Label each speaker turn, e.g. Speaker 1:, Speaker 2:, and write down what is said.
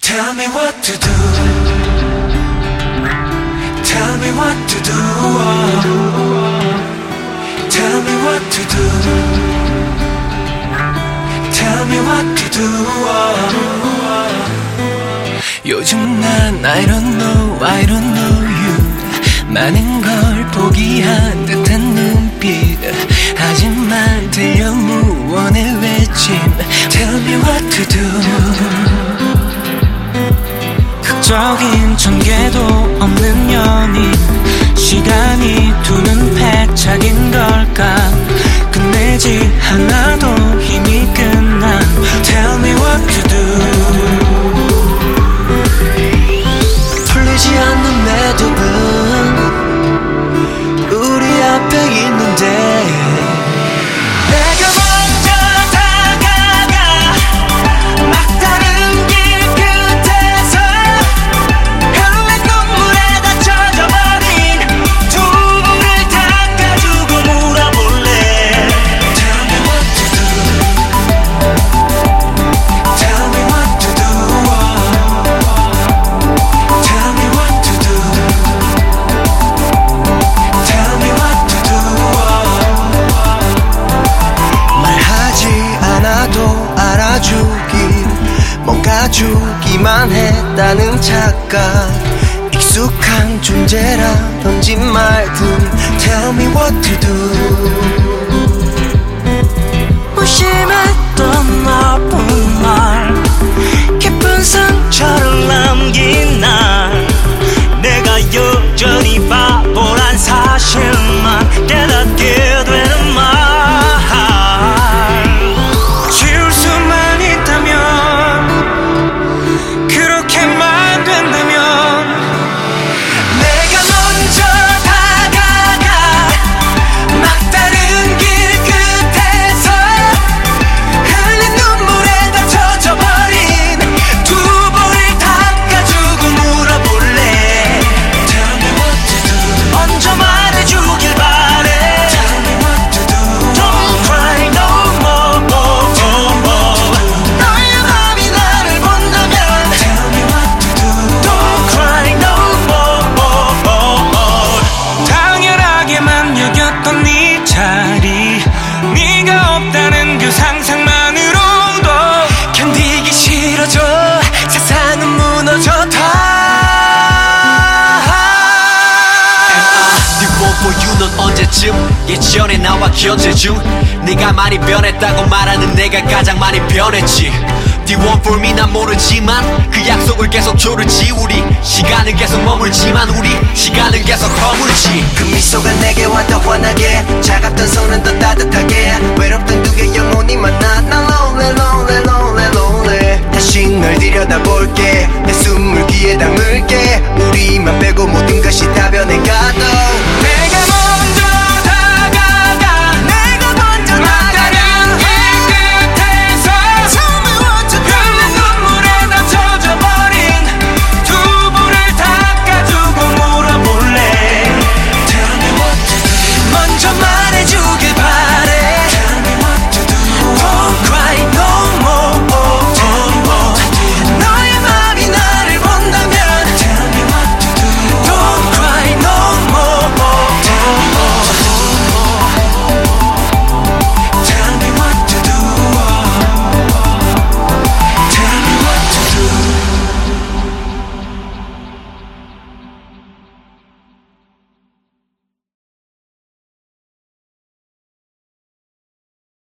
Speaker 1: Tell me what to do. Tell me what to do. Tell me what to do. Tell me what to do. 요즘 난 I don't know, I don't know you. 많은 걸 포기한 듯한 눈빛. 하지만 들려 무언의 외침. Tell me what to do. 극적인 전개도 없는 연인. 시간이 두는 패착인 걸까. 끝내지 않아도 힘이 끝난 Tell me what to do. 풀리지 않는 매듭은 우리 앞에 있는데 주기만 했다는 착각. 익숙한 존재라 던진 말들 Tell me what to do. 무심했던 나쁜 말 깊은 상처를 남긴 날. 내가 여전히 바보란 사실만 깨닫게 되는 말. 지울 수만 있다면 그렇게만 된다면 내가 먼저 다가가 막다른 길 끝에서 흘린 눈물에 다 젖어버린 두 볼을 닦아주고 물어볼래. Tell me what to do. 먼저 말해주길 바래. Tell me what to do. Don't cry no more. 너의 맘이 나를 본다면 Tell me what to do. Don't cry no more. 당연하게만 여겼던 네 자리. 네가 없다는 그 상상만으로도 견디기 싫어져. 세상은 무너졌다.
Speaker 2: You want for you 넌 언제쯤 예전에 나와 견제중. 네가 많이 변했다고 말하는 내가 가장 많이 변했지. You want for me 난 모르지만 그 약속을 계속 조르지. 우리 시간은 계속 머물지만 우리 시간은 계속 허물지.
Speaker 3: 그 미소가 내게 와 더 환하게. 차갑던 손은 더 따뜻하게. 외롭던 두 개의 영혼이 만나. 난 lonely lonely lonely lonely. 다시 널 들여다볼게. 내 숨을 귀에 담을게. 우리만 빼고 모든 것이 다 변해가.